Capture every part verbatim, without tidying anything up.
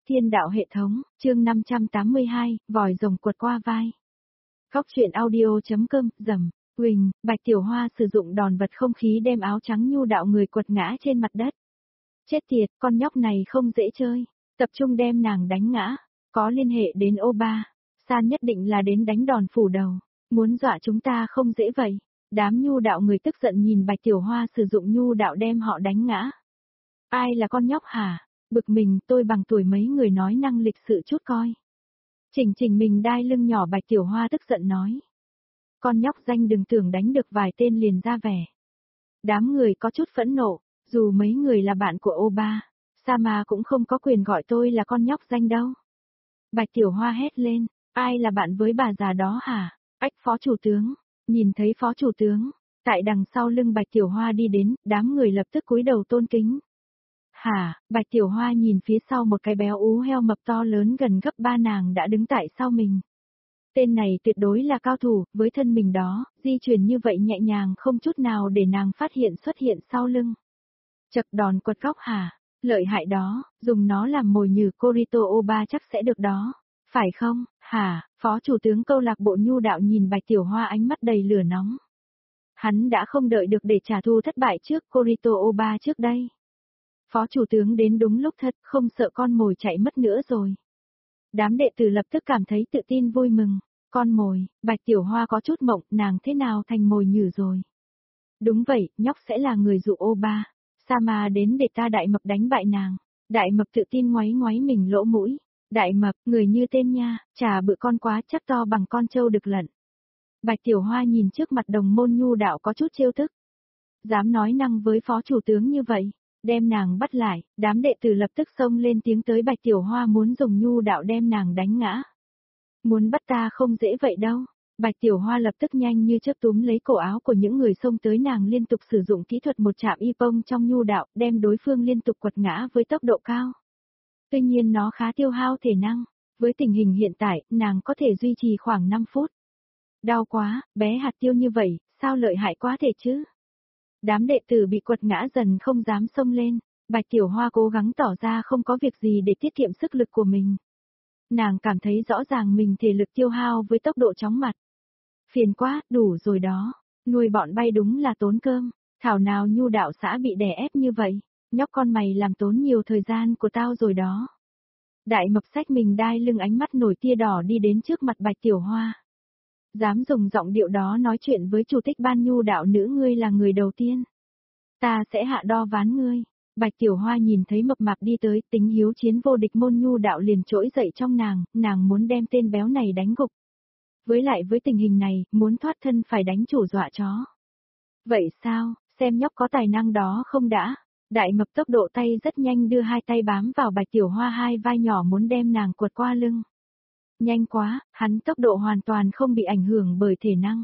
Thiên đạo hệ thống, chương năm trăm tám mươi hai, vòi rồng quật qua vai. Góc truyện audio.com, dầm, Quỳnh, Bạch Tiểu Hoa sử dụng đòn vật không khí đem áo trắng nhu đạo người quật ngã trên mặt đất. Chết tiệt, con nhóc này không dễ chơi, tập trung đem nàng đánh ngã, có liên hệ đến ô ba, San nhất định là đến đánh đòn phủ đầu, muốn dọa chúng ta không dễ vậy. Đám nhu đạo người tức giận nhìn Bạch Tiểu Hoa sử dụng nhu đạo đem họ đánh ngã. Ai là con nhóc hả? Bực mình, tôi bằng tuổi mấy người nói năng lịch sự chút coi. Chỉnh chỉnh mình đai lưng nhỏ Bạch Tiểu Hoa tức giận nói. Con nhóc danh đừng tưởng đánh được vài tên liền ra vẻ. Đám người có chút phẫn nộ, dù mấy người là bạn của ô ba, sa mà cũng không có quyền gọi tôi là con nhóc danh đâu. Bạch Tiểu Hoa hét lên, ai là bạn với bà già đó hả? Ách phó chủ tướng, nhìn thấy phó chủ tướng, tại đằng sau lưng Bạch Tiểu Hoa đi đến, đám người lập tức cúi đầu tôn kính. Hả, Bạch Tiểu Hoa nhìn phía sau một cái béo ú heo mập to lớn gần gấp ba nàng đã đứng tại sau mình. Tên này tuyệt đối là cao thủ, với thân mình đó, di chuyển như vậy nhẹ nhàng không chút nào để nàng phát hiện xuất hiện sau lưng. Chật đòn quật góc hả, lợi hại đó, dùng nó làm mồi nhử Corito Oba chắc sẽ được đó. Phải không, hả, phó chủ tướng câu lạc bộ nhu đạo nhìn Bạch Tiểu Hoa ánh mắt đầy lửa nóng. Hắn đã không đợi được để trả thù thất bại trước Corito Oba trước đây. Phó chủ tướng đến đúng lúc thật, không sợ con mồi chạy mất nữa rồi. Đám đệ tử lập tức cảm thấy tự tin vui mừng. Con mồi, Bạch Tiểu Hoa có chút mộng, nàng thế nào thành mồi nhử rồi. Đúng vậy, nhóc sẽ là người dụ ô ba. Sa mà đến để ta Đại Mập đánh bại nàng. Đại Mập tự tin ngoáy ngoáy mình lỗ mũi. Đại Mập, người như tên nha, trà bự con quá chắc to bằng con trâu đực lận. Bạch Tiểu Hoa nhìn trước mặt đồng môn nhu đạo có chút trêu tức. Dám nói năng với phó chủ tướng như vậy. Đem nàng bắt lại, đám đệ tử lập tức xông lên tiếng tới Bạch Tiểu Hoa muốn dùng nhu đạo đem nàng đánh ngã. Muốn bắt ta không dễ vậy đâu. Bạch Tiểu Hoa lập tức nhanh như chớp túm lấy cổ áo của những người xông tới nàng liên tục sử dụng kỹ thuật một chạm y pông trong nhu đạo, đem đối phương liên tục quật ngã với tốc độ cao. Tuy nhiên nó khá tiêu hao thể năng, với tình hình hiện tại, nàng có thể duy trì khoảng năm phút. Đau quá, bé hạt tiêu như vậy, sao lợi hại quá thể chứ? Đám đệ tử bị quật ngã dần không dám xông lên, Bạch Tiểu Hoa cố gắng tỏ ra không có việc gì để tiết kiệm sức lực của mình. Nàng cảm thấy rõ ràng mình thể lực tiêu hao với tốc độ chóng mặt. Phiền quá, đủ rồi đó, nuôi bọn bay đúng là tốn cơm, thảo nào nhu đạo xã bị đè ép như vậy, nhóc con mày làm tốn nhiều thời gian của tao rồi đó. Đại Mập xách mình đai lưng ánh mắt nổi tia đỏ đi đến trước mặt Bạch Tiểu Hoa. Dám dùng giọng điệu đó nói chuyện với chủ tịch ban nhu đạo nữ ngươi là người đầu tiên. Ta sẽ hạ đo ván ngươi. Bạch Tiểu Hoa nhìn thấy mập mạp đi tới, tính hiếu chiến vô địch môn nhu đạo liền trỗi dậy trong nàng, nàng muốn đem tên béo này đánh gục. Với lại với tình hình này, muốn thoát thân phải đánh chủ dọa chó. Vậy sao, xem nhóc có tài năng đó không đã? Đại Mập tốc độ tay rất nhanh đưa hai tay bám vào Bạch Tiểu Hoa hai vai nhỏ muốn đem nàng quật qua lưng. Nhanh quá, hắn tốc độ hoàn toàn không bị ảnh hưởng bởi thể năng.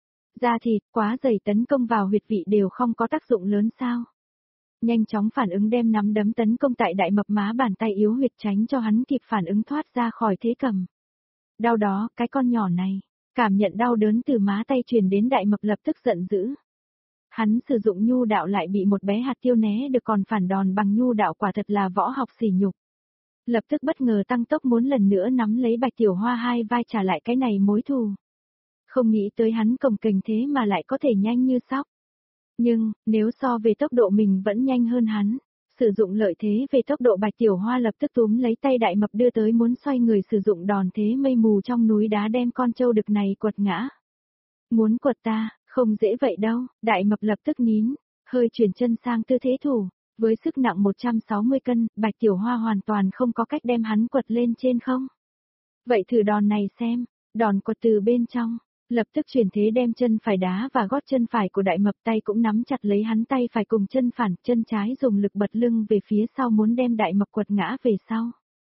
Da thịt quá dày tấn công vào huyệt vị đều không có tác dụng lớn sao. Nhanh chóng phản ứng đem nắm đấm tấn công tại Đại Mập má bàn tay yếu huyệt tránh cho hắn kịp phản ứng thoát ra khỏi thế cầm. Đau đó, cái con nhỏ này, cảm nhận đau đớn từ má tay truyền đến Đại Mập lập tức giận dữ. Hắn sử dụng nhu đạo lại bị một bé hạt tiêu né được còn phản đòn bằng nhu đạo quả thật là võ học sỉ nhục. Lập tức bất ngờ tăng tốc muốn lần nữa nắm lấy Bạch Tiểu Hoa hai vai trả lại cái này mối thù. Không nghĩ tới hắn cồng kềnh thế mà lại có thể nhanh như sóc. Nhưng, nếu so về tốc độ mình vẫn nhanh hơn hắn, sử dụng lợi thế về tốc độ Bạch Tiểu Hoa lập tức túm lấy tay Đại Mập đưa tới muốn xoay người sử dụng đòn thế mây mù trong núi đá đem con trâu đực này quật ngã. Muốn quật ta, không dễ vậy đâu, Đại Mập lập tức nín, hơi chuyển chân sang tư thế thủ. Với sức nặng một trăm sáu mươi cân, Bạch Tiểu Hoa hoàn toàn không có cách đem hắn quật lên trên không. Vậy thử đòn này xem, đòn quật từ bên trong, lập tức chuyển thế đem chân phải đá và gót chân phải của Đại Mập tay cũng nắm chặt lấy hắn tay phải cùng chân phản, chân trái dùng lực bật lưng về phía sau muốn đem Đại Mập quật ngã về sau.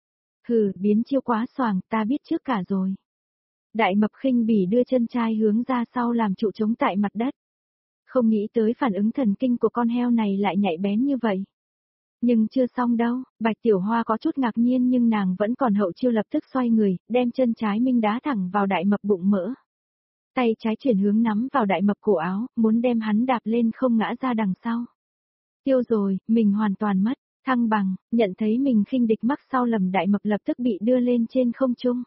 Hừ, biến chiêu quá xoàng, ta biết trước cả rồi. Đại Mập khinh bỉ đưa chân trái hướng ra sau làm trụ chống tại mặt đất. Không nghĩ tới phản ứng thần kinh của con heo này lại nhạy bén như vậy. Nhưng chưa xong đâu, Bạch Tiểu Hoa có chút ngạc nhiên nhưng nàng vẫn còn hậu chiêu lập tức xoay người, đem chân trái minh đá thẳng vào Đại Mập bụng mỡ. Tay trái chuyển hướng nắm vào Đại Mập cổ áo, muốn đem hắn đạp lên không ngã ra đằng sau. Tiêu rồi, mình hoàn toàn mất, Thăng bằng, nhận thấy mình khinh địch mắc sau lầm, Đại Mập lập tức bị đưa lên trên không trung.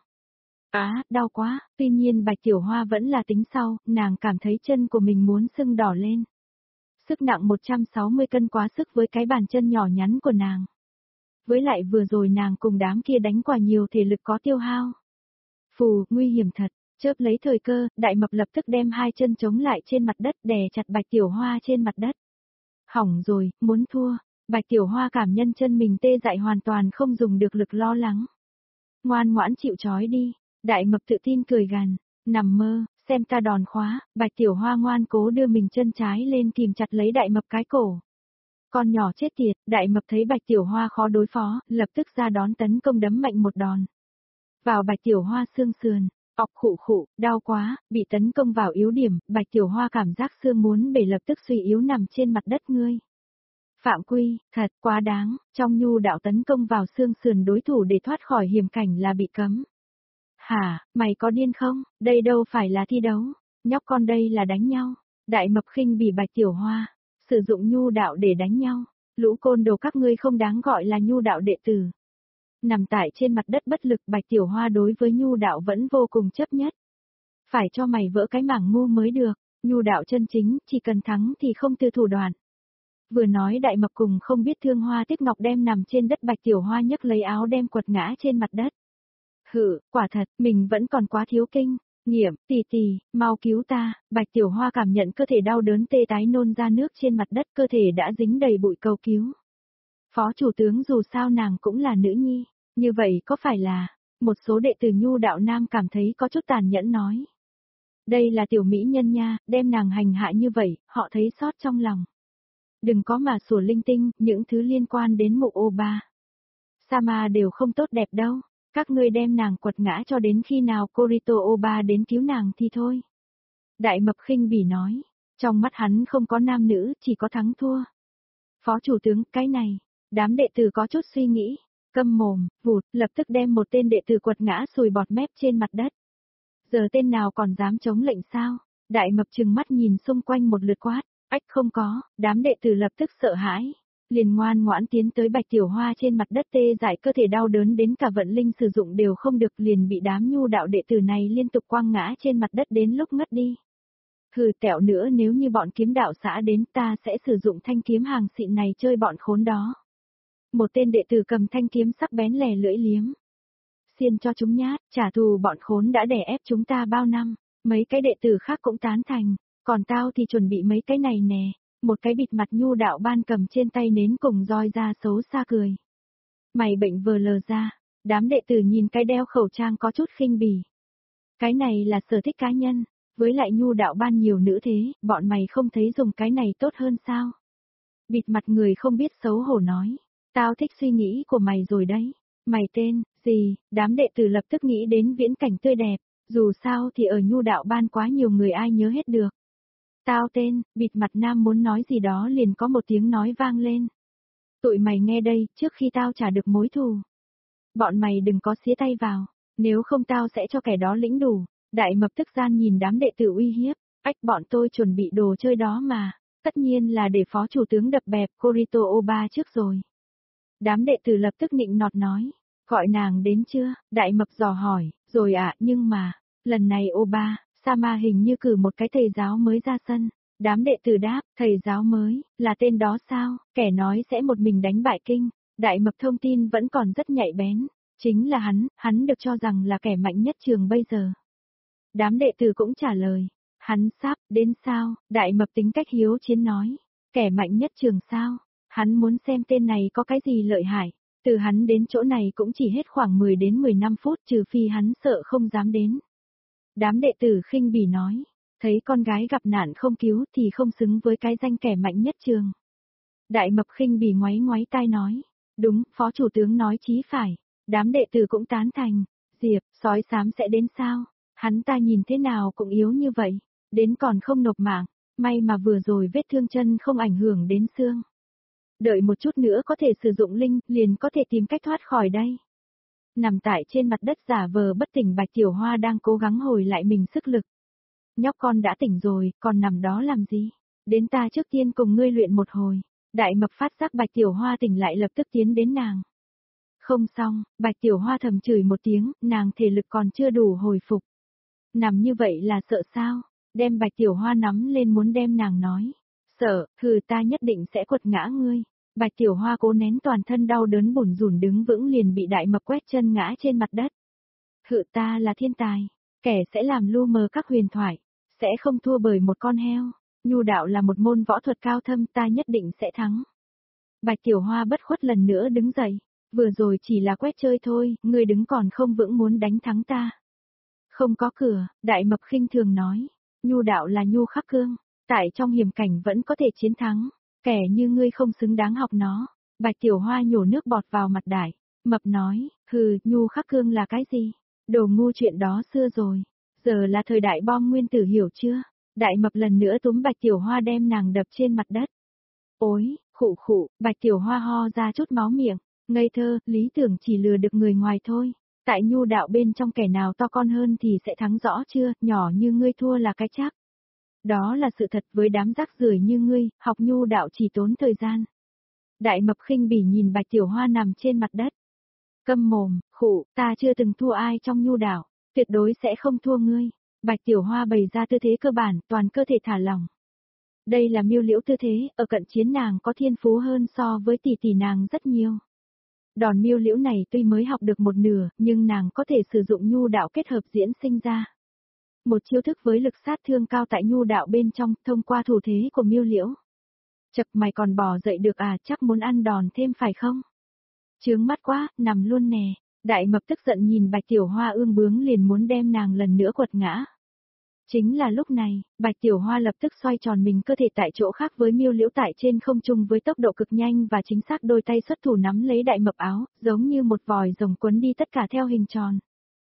Á, đau quá, tuy nhiên Bạch Tiểu Hoa vẫn là tính sau, nàng cảm thấy chân của mình muốn sưng đỏ lên. Sức nặng một trăm sáu mươi cân quá sức với cái bàn chân nhỏ nhắn của nàng. Với lại vừa rồi nàng cùng đám kia đánh quả nhiều thể lực có tiêu hao. Phù, nguy hiểm thật, chớp lấy thời cơ, Đại Mập lập tức đem hai chân chống lại trên mặt đất đè chặt Bạch Tiểu Hoa trên mặt đất. Hỏng rồi, muốn thua, Bạch Tiểu Hoa cảm nhân chân mình tê dại hoàn toàn không dùng được lực lo lắng. Ngoan ngoãn chịu trói đi, Đại Mập tự tin cười gằn, nằm mơ, xem ta đòn khóa, Bạch Tiểu Hoa ngoan cố đưa mình chân trái lên kìm chặt lấy Đại Mập cái cổ. Con nhỏ chết tiệt, Đại Mập thấy Bạch Tiểu Hoa khó đối phó, lập tức ra đón tấn công đấm mạnh một đòn. Vào Bạch Tiểu Hoa xương sườn, ọc khụ khụ, đau quá, bị tấn công vào yếu điểm, Bạch Tiểu Hoa cảm giác xương muốn bể lập tức suy yếu nằm trên mặt đất ngươi. Phạm quy, thật quá đáng, trong nhu đạo tấn công vào xương sườn đối thủ để thoát khỏi hiểm cảnh là bị cấm. Hả, mày có điên không, đây đâu phải là thi đấu, nhóc con đây là đánh nhau. Đại Mập khinh bỉ Bạch Tiểu Hoa, sử dụng nhu đạo để đánh nhau, lũ côn đồ các ngươi không đáng gọi là nhu đạo đệ tử. Nằm tại trên mặt đất bất lực, Bạch Tiểu Hoa đối với nhu đạo vẫn vô cùng chấp nhất. Phải cho mày vỡ cái mảng ngu mới được, nhu đạo chân chính, chỉ cần thắng thì không từ thủ đoạn. Vừa nói Đại Mập cùng không biết thương Hoa Tiếp Ngọc đem nằm trên đất, Bạch Tiểu Hoa nhấc lấy áo đem quật ngã trên mặt đất. Hự, quả thật, mình vẫn còn quá thiếu kinh, nghiệm, tỷ tỷ, mau cứu ta, Bạch Tiểu Hoa cảm nhận cơ thể đau đớn tê tái nôn ra nước trên mặt đất, cơ thể đã dính đầy bụi cầu cứu. Phó chủ tướng dù sao nàng cũng là nữ nhi, như vậy có phải là, một số đệ tử nhu đạo nam cảm thấy có chút tàn nhẫn nói. Đây là tiểu mỹ nhân nha, đem nàng hành hạ như vậy, họ thấy xót trong lòng. Đừng có mà sủa linh tinh, những thứ liên quan đến mụ ô ba. Sama đều không tốt đẹp đâu, các ngươi đem nàng quật ngã cho đến khi nào Korito Oba đến cứu nàng thì thôi. Đại Mập khinh bỉ nói, trong mắt hắn không có nam nữ, chỉ có thắng thua. Phó chủ tướng, cái này, đám đệ tử có chút suy nghĩ, câm mồm, vụt, lập tức đem một tên đệ tử quật ngã sùi bọt mép trên mặt đất. Giờ tên nào còn dám chống lệnh sao? Đại Mập trừng mắt nhìn xung quanh một lượt quát, ách không có, đám đệ tử lập tức sợ hãi. Liền ngoan ngoãn tiến tới Bạch Tiểu Hoa trên mặt đất tê dại cơ thể đau đớn đến cả vận linh sử dụng đều không được, liền bị đám nhu đạo đệ tử này liên tục quăng ngã trên mặt đất đến lúc ngất đi. Hừ, tẹo nữa nếu như bọn kiếm đạo xã đến ta sẽ sử dụng thanh kiếm hàng xịn này chơi bọn khốn đó. Một tên đệ tử cầm thanh kiếm sắc bén lè lưỡi liếm. Xiên cho chúng nhát, trả thù bọn khốn đã đè ép chúng ta bao năm, mấy cái đệ tử khác cũng tán thành, còn tao thì chuẩn bị mấy cái này nè. Một cái bịt mặt nhu đạo ban cầm trên tay nến cùng roi ra xấu xa cười. Mày bệnh vờ lờ ra, đám đệ tử nhìn cái đeo khẩu trang có chút khinh bỉ. Cái này là sở thích cá nhân, với lại nhu đạo ban nhiều nữ thế, bọn mày không thấy dùng cái này tốt hơn sao? Bịt mặt người không biết xấu hổ nói, tao thích suy nghĩ của mày rồi đấy, mày tên, gì, đám đệ tử lập tức nghĩ đến viễn cảnh tươi đẹp, dù sao thì ở nhu đạo ban quá nhiều người ai nhớ hết được. Tao tên, bịt mặt nam muốn nói gì đó liền có một tiếng nói vang lên. Tụi mày nghe đây, trước khi tao trả được mối thù. Bọn mày đừng có xía tay vào, nếu không tao sẽ cho kẻ đó lĩnh đủ. Đại Mập tức gian nhìn đám đệ tử uy hiếp, ách bọn tôi chuẩn bị đồ chơi đó mà, tất nhiên là để phó chủ tướng đập bẹp Korito Oba trước rồi. Đám đệ tử lập tức nịnh nọt nói, gọi nàng đến chưa, Đại Mập dò hỏi, rồi ạ, à, nhưng mà, lần này Oba, Sama hình như cử một cái thầy giáo mới ra sân. Đám đệ tử đáp, thầy giáo mới, là tên đó sao, kẻ nói sẽ một mình đánh bại kinh. Đại Mập thông tin vẫn còn rất nhạy bén, chính là hắn, hắn được cho rằng là kẻ mạnh nhất trường bây giờ. Đám đệ tử cũng trả lời, hắn sắp đến sao, Đại Mập tính cách hiếu chiến nói, kẻ mạnh nhất trường sao, hắn muốn xem tên này có cái gì lợi hại, từ hắn đến chỗ này cũng chỉ hết khoảng mười đến mười lăm phút trừ phi hắn sợ không dám đến. Đám đệ tử khinh bỉ nói, thấy con gái gặp nạn không cứu thì không xứng với cái danh kẻ mạnh nhất trường. Đại Mập khinh bỉ ngoáy ngoáy tai nói, đúng, phó chủ tướng nói chí phải, đám đệ tử cũng tán thành, Diệp, sói xám sẽ đến sao, hắn ta nhìn thế nào cũng yếu như vậy, đến còn không nộp mạng, may mà vừa rồi vết thương chân không ảnh hưởng đến xương. Đợi một chút nữa có thể sử dụng linh, liền có thể tìm cách thoát khỏi đây. Nằm tại trên mặt đất giả vờ bất tỉnh Bạch Tiểu Hoa đang cố gắng hồi lại mình sức lực. Nhóc con đã tỉnh rồi, còn nằm đó làm gì? Đến ta trước tiên cùng ngươi luyện một hồi. Đại Mập phát giác Bạch Tiểu Hoa tỉnh lại lập tức tiến đến nàng. Không xong, Bạch Tiểu Hoa thầm chửi một tiếng, nàng thể lực còn chưa đủ hồi phục. Nằm như vậy là sợ sao? Đem Bạch Tiểu Hoa nắm lên muốn đem nàng nói. Sợ, hừ ta nhất định sẽ quật ngã ngươi. Bạch Tiểu Hoa cố nén toàn thân đau đớn bủn rủn đứng vững liền bị Đại Mập quét chân ngã trên mặt đất. Hự ta là thiên tài, kẻ sẽ làm lu mờ các huyền thoại, sẽ không thua bởi một con heo. Nhu đạo là một môn võ thuật cao thâm, ta nhất định sẽ thắng. Bạch Tiểu Hoa bất khuất lần nữa đứng dậy. Vừa rồi chỉ là quét chơi thôi, ngươi đứng còn không vững muốn đánh thắng ta. Không có cửa, Đại Mập khinh thường nói. Nhu đạo là nhu khắc cương, tại trong hiểm cảnh vẫn có thể chiến thắng. Kẻ như ngươi không xứng đáng học nó. Bạch Tiểu Hoa nhổ nước bọt vào mặt Đại Mập nói, hừ, nhu khắc cương là cái gì? Đồ ngu, chuyện đó xưa rồi. Giờ là thời đại bom nguyên tử, hiểu chưa? Đại Mập lần nữa túm Bạch Tiểu Hoa đem nàng đập trên mặt đất. Ôi, khụ khụ, Bạch Tiểu Hoa ho ra chút máu miệng. Ngây thơ, lý tưởng chỉ lừa được người ngoài thôi. Tại nhu đạo bên trong kẻ nào to con hơn thì sẽ thắng, rõ chưa? Nhỏ như ngươi thua là cái chắc. Đó là sự thật, với đám rác rưởi như ngươi, học nhu đạo chỉ tốn thời gian. Đại Mập khinh bỉ nhìn Bạch Tiểu Hoa nằm trên mặt đất. Câm mồm, khụ, ta chưa từng thua ai trong nhu đạo, tuyệt đối sẽ không thua ngươi. Bạch Tiểu Hoa bày ra tư thế cơ bản, toàn cơ thể thả lỏng. Đây là miêu liễu tư thế, ở cận chiến nàng có thiên phú hơn so với tỷ tỷ nàng rất nhiều. Đòn miêu liễu này tuy mới học được một nửa, nhưng nàng có thể sử dụng nhu đạo kết hợp diễn sinh ra. Một chiêu thức với lực sát thương cao tại nhu đạo bên trong, thông qua thủ thế của miêu liễu. Chật, mày còn bò dậy được à, chắc muốn ăn đòn thêm phải không? Chướng mắt quá, nằm luôn nè. Đại Mập tức giận nhìn Bạch Tiểu Hoa ương bướng liền muốn đem nàng lần nữa quật ngã. Chính là lúc này, Bạch Tiểu Hoa lập tức xoay tròn mình cơ thể tại chỗ khác với miêu liễu tại trên không trung với tốc độ cực nhanh và chính xác, đôi tay xuất thủ nắm lấy Đại Mập áo, giống như một vòi rồng quấn đi tất cả theo hình tròn.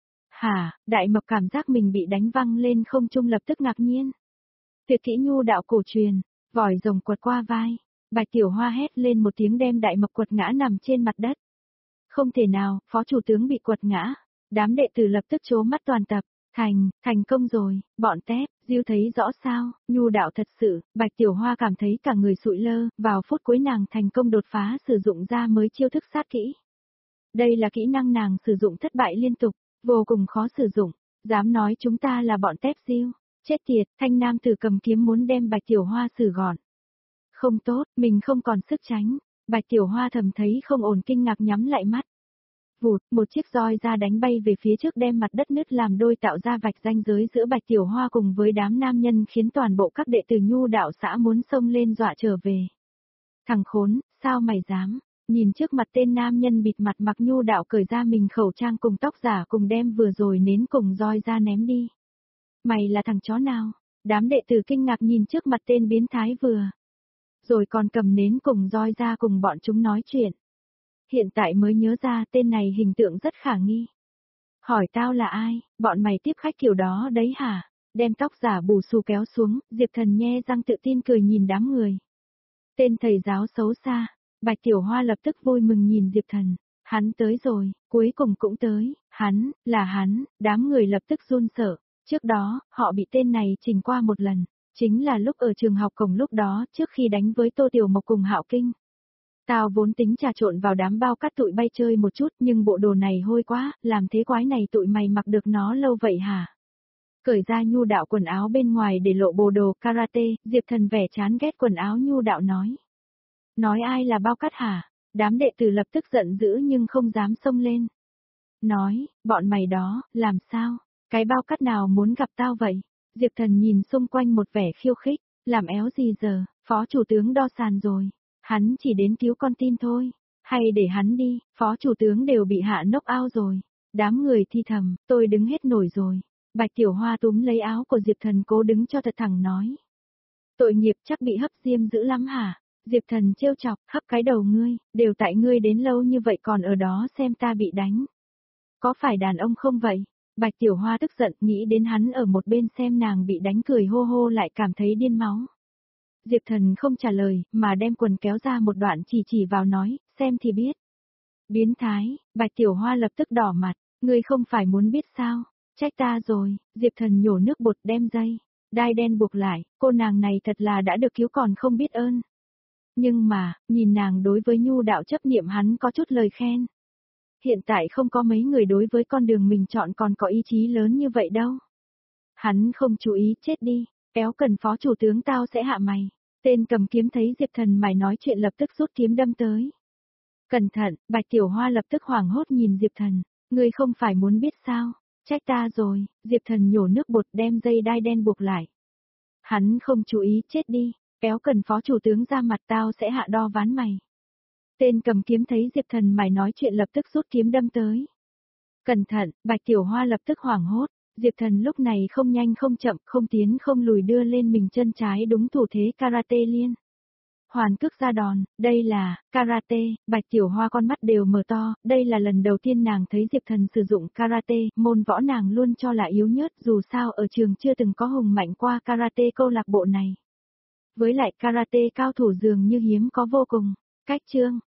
Hả, Đại Mập cảm giác mình bị đánh văng lên không trung lập tức ngạc nhiên. Tuyệt kỹ nhu đạo cổ truyền, vòi rồng quật qua vai. Bạch Tiểu Hoa hét lên một tiếng đem Đại Mập quật ngã nằm trên mặt đất. Không thể nào, phó chủ tướng bị quật ngã. Đám đệ tử lập tức trố mắt toàn tập. Thành, thành công rồi, bọn tép, Diêu thấy rõ sao, nhu đạo thật sự. Bạch Tiểu Hoa cảm thấy cả người sụi lơ, vào phút cuối nàng thành công đột phá sử dụng ra mới chiêu thức sát kỹ. Đây là kỹ năng nàng sử dụng thất bại liên tục, vô cùng khó sử dụng, dám nói chúng ta là bọn tép Diêu, chết tiệt, thanh nam tử cầm kiếm muốn đem Bạch Tiểu Hoa xử gọn. Không tốt, mình không còn sức tránh, Bạch Tiểu Hoa thầm thấy không ổn, kinh ngạc nhắm lại mắt. Vụt, một chiếc roi ra đánh bay về phía trước đem mặt đất nứt làm đôi, tạo ra vạch ranh giới giữa Bạch Tiểu Hoa cùng với đám nam nhân, khiến toàn bộ các đệ tử nhu đạo xã muốn xông lên dọa trở về. Thằng khốn, sao mày dám? Nhìn trước mặt tên nam nhân bịt mặt mặc nhu đạo cởi ra mình khẩu trang cùng tóc giả cùng đem vừa rồi nến cùng roi ra ném đi. Mày là thằng chó nào? Đám đệ tử kinh ngạc nhìn trước mặt tên biến thái vừa. Rồi còn cầm nến cùng roi ra cùng bọn chúng nói chuyện. Hiện tại mới nhớ ra tên này hình tượng rất khả nghi. Hỏi tao là ai, bọn mày tiếp khách kiểu đó đấy hả? Đem tóc giả bù xù kéo xuống, Diệp Thần nhe răng tự tin cười nhìn đám người. Tên thầy giáo xấu xa, Bạch Tiểu Hoa lập tức vui mừng nhìn Diệp Thần. Hắn tới rồi, cuối cùng cũng tới, hắn, là hắn, đám người lập tức run sợ. Trước đó, họ bị tên này trình qua một lần, chính là lúc ở trường học cổng lúc đó, trước khi đánh với Tô Tiểu Mộc cùng Hạo Kinh. Tao vốn tính trà trộn vào đám bao cát tụi bay chơi một chút, nhưng bộ đồ này hôi quá, làm thế quái này tụi mày mặc được nó lâu vậy hả? Cởi ra nhu đạo quần áo bên ngoài để lộ bộ đồ karate, Diệp Thần vẻ chán ghét quần áo nhu đạo nói. Nói ai là bao cát hả? Đám đệ tử lập tức giận dữ nhưng không dám xông lên. Nói, bọn mày đó, làm sao? Cái bao cát nào muốn gặp tao vậy? Diệp Thần nhìn xung quanh một vẻ khiêu khích, làm éo gì giờ, phó chủ tướng đo sàn rồi. Hắn chỉ đến cứu con tin thôi, hay để hắn đi, phó chủ tướng đều bị hạ knock out rồi. Đám người thi thầm, tôi đứng hết nổi rồi. Bạch Tiểu Hoa túm lấy áo của Diệp Thần cố đứng cho thật thẳng nói. Tội nghiệp, chắc bị hấp diêm dữ lắm hả? Diệp Thần trêu chọc, hấp cái đầu ngươi, đều tại ngươi đến lâu như vậy còn ở đó xem ta bị đánh. Có phải đàn ông không vậy? Bạch Tiểu Hoa tức giận nghĩ đến hắn ở một bên xem nàng bị đánh cười hô hô lại cảm thấy điên máu. Diệp Thần không trả lời, mà đem quần kéo ra một đoạn chỉ chỉ vào nói, xem thì biết. Biến thái, Bạch Tiểu Hoa lập tức đỏ mặt, ngươi không phải muốn biết sao, trách ta rồi, Diệp Thần nhổ nước bột đem dây, đai đen buộc lại, cô nàng này thật là đã được cứu còn không biết ơn. Nhưng mà, nhìn nàng đối với nhu đạo chấp niệm hắn có chút lời khen. Hiện tại không có mấy người đối với con đường mình chọn còn có ý chí lớn như vậy đâu. Hắn không chú ý, chết đi, kéo cần phó chủ tướng tao sẽ hạ mày. Tên cầm kiếm thấy Diệp Thần mày nói chuyện lập tức rút kiếm đâm tới. Cẩn thận, Bạch Tiểu Hoa lập tức hoảng hốt nhìn Diệp Thần, ngươi không phải muốn biết sao, trách ta rồi, Diệp Thần nhổ nước bột đem dây đai đen buộc lại. Hắn không chú ý, chết đi, kéo cần phó chủ tướng ra mặt tao sẽ hạ đo ván mày. Tên cầm kiếm thấy Diệp Thần mày nói chuyện lập tức rút kiếm đâm tới. Cẩn thận, Bạch Tiểu Hoa lập tức hoảng hốt, Diệp Thần lúc này không nhanh không chậm, không tiến không lùi đưa lên mình chân trái đúng thủ thế karate liên. Hoàn cước ra đòn, đây là, karate, Bạch Tiểu Hoa con mắt đều mở to, đây là lần đầu tiên nàng thấy Diệp Thần sử dụng karate, môn võ nàng luôn cho là yếu nhớt dù sao ở trường chưa từng có hùng mạnh qua karate câu lạc bộ này. Với lại karate cao thủ dường như hiếm có vô cùng, cách chương,